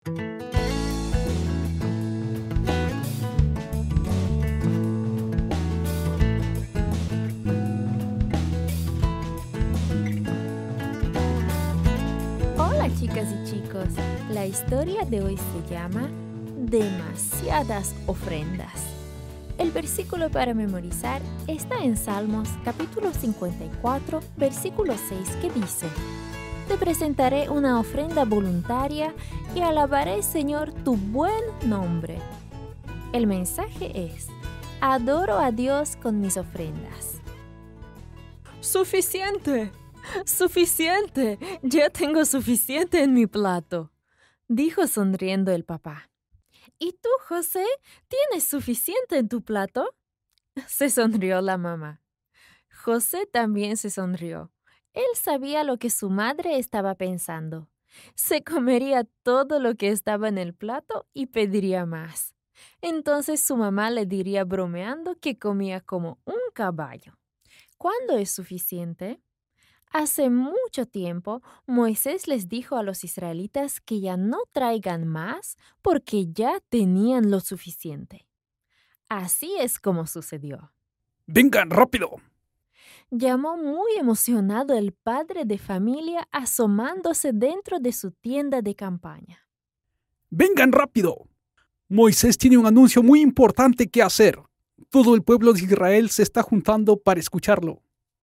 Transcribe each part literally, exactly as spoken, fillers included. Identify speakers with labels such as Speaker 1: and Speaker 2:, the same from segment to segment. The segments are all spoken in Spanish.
Speaker 1: Hola chicas y chicos, la historia de hoy se llama Demasiadas ofrendas. El versículo para memorizar está en Salmos capítulo cincuenta y cuatro, versículo seis, que dice: Te presentaré una ofrenda voluntaria y alabaré, Señor, tu buen nombre. El mensaje es: adoro a Dios con mis ofrendas.
Speaker 2: ¡Suficiente! ¡Suficiente! Ya tengo suficiente en mi plato, dijo sonriendo el papá.
Speaker 1: ¿Y tú, José, tienes suficiente en tu plato?
Speaker 2: Se sonrió la mamá.
Speaker 1: José también se sonrió. Él sabía lo que su madre estaba pensando. Se comería todo lo que estaba en el plato y pediría más. Entonces su mamá le diría bromeando que comía como un caballo. ¿Cuándo es suficiente? Hace mucho tiempo, Moisés les dijo a los israelitas que ya no traigan más porque ya tenían lo suficiente. Así es como sucedió.
Speaker 3: ¡Vengan rápido!
Speaker 1: Llamó muy emocionado el padre de familia asomándose dentro de su tienda de campaña.
Speaker 3: ¡Vengan rápido! Moisés tiene un anuncio muy importante que hacer. Todo el pueblo de Israel se está juntando para escucharlo.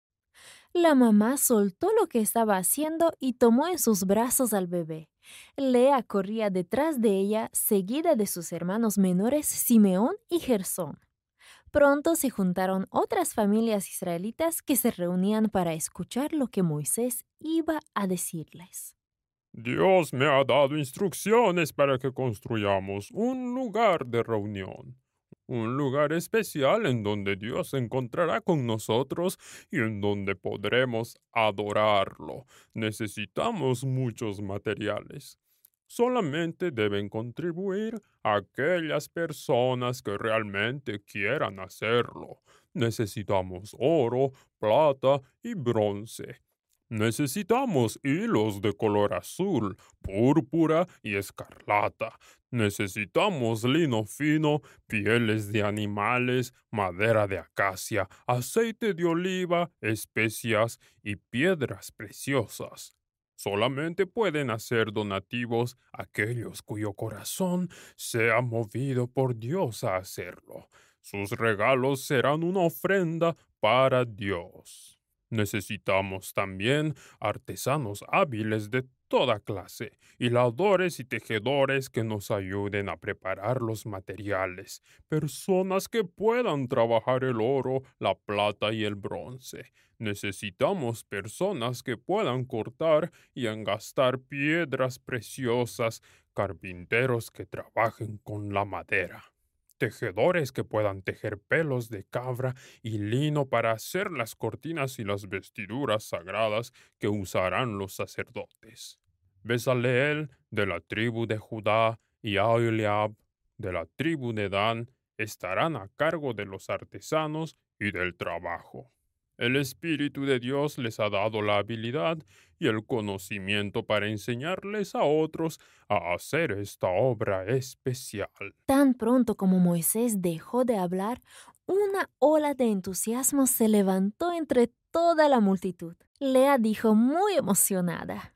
Speaker 1: La mamá soltó lo que estaba haciendo y tomó en sus brazos al bebé. Lea corría detrás de ella, seguida de sus hermanos menores Simeón y Gersón. Pronto se juntaron otras familias israelitas que se reunían para escuchar lo que Moisés iba a decirles.
Speaker 4: Dios me ha dado instrucciones para que construyamos un lugar de reunión. Un lugar especial en donde Dios se encontrará con nosotros y en donde podremos adorarlo. Necesitamos muchos materiales. Solamente deben contribuir aquellas personas que realmente quieran hacerlo. Necesitamos oro, plata y bronce. Necesitamos hilos de color azul, púrpura y escarlata. Necesitamos lino fino, pieles de animales, madera de acacia, aceite de oliva, especias y piedras preciosas. Solamente pueden hacer donativos aquellos cuyo corazón sea movido por Dios a hacerlo. Sus regalos serán una ofrenda para Dios. Necesitamos también artesanos hábiles de toda clase, hiladores y tejedores que nos ayuden a preparar los materiales, personas que puedan trabajar el oro, la plata y el bronce. Necesitamos personas que puedan cortar y engastar piedras preciosas, carpinteros que trabajen con la madera, tejedores que puedan tejer pelos de cabra y lino para hacer las cortinas y las vestiduras sagradas que usarán los sacerdotes. Bezaleel, de la tribu de Judá, y Aholiab, de la tribu de Dan, estarán a cargo de los artesanos y del trabajo. El Espíritu de Dios les ha dado la habilidad y el conocimiento para enseñarles a otros a hacer esta obra especial.
Speaker 1: Tan pronto como Moisés dejó de hablar, una ola de entusiasmo se levantó entre toda la multitud. Lea dijo muy emocionada: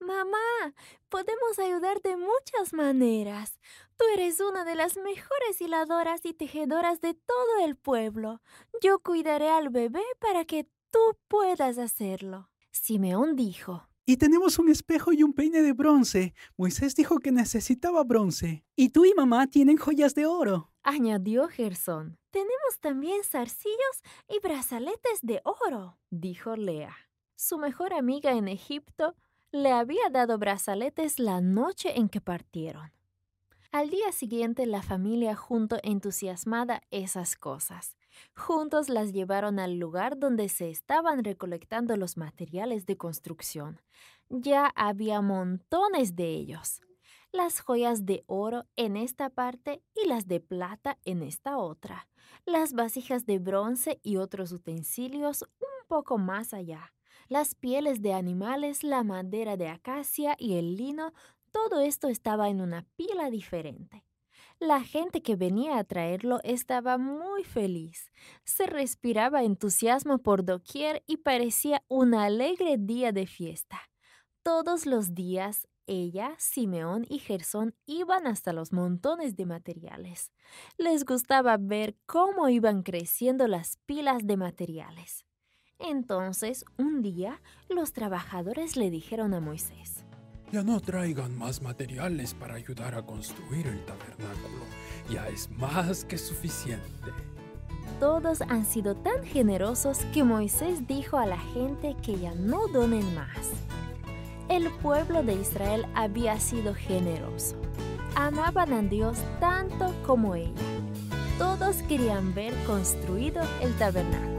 Speaker 1: Mamá, podemos ayudar de muchas maneras. Tú eres una de las mejores hiladoras y tejedoras de todo el pueblo. Yo cuidaré al bebé para que tú puedas hacerlo. Simeón dijo:
Speaker 5: Y tenemos un espejo y un peine de bronce. Moisés dijo que necesitaba bronce. Y tú y mamá tienen joyas de oro.
Speaker 1: Añadió Gersón: Tenemos también zarcillos y brazaletes de oro, dijo Lea. Su mejor amiga en Egipto le había dado brazaletes la noche en que partieron. Al día siguiente la familia juntó entusiasmada esas cosas. Juntos las llevaron al lugar donde se estaban recolectando los materiales de construcción. Ya había montones de ellos. Las joyas de oro en esta parte y las de plata en esta otra. Las vasijas de bronce y otros utensilios un poco más allá. Las pieles de animales, la madera de acacia y el lino, Todo esto estaba en una pila diferente. La gente que venía a traerlo estaba muy feliz. Se respiraba entusiasmo por doquier y parecía un alegre día de fiesta. Todos los días, ella, Simeón y Gersón iban hasta los montones de materiales. Les gustaba ver cómo iban creciendo las pilas de materiales. Entonces, un día, los trabajadores le dijeron a Moisés:
Speaker 6: Ya no traigan más materiales para ayudar a construir el tabernáculo. Ya es más que suficiente.
Speaker 1: Todos han sido tan generosos que Moisés dijo a la gente que ya no donen más. El pueblo de Israel había sido generoso. Amaban a Dios tanto como ella. Todos querían ver construido el tabernáculo.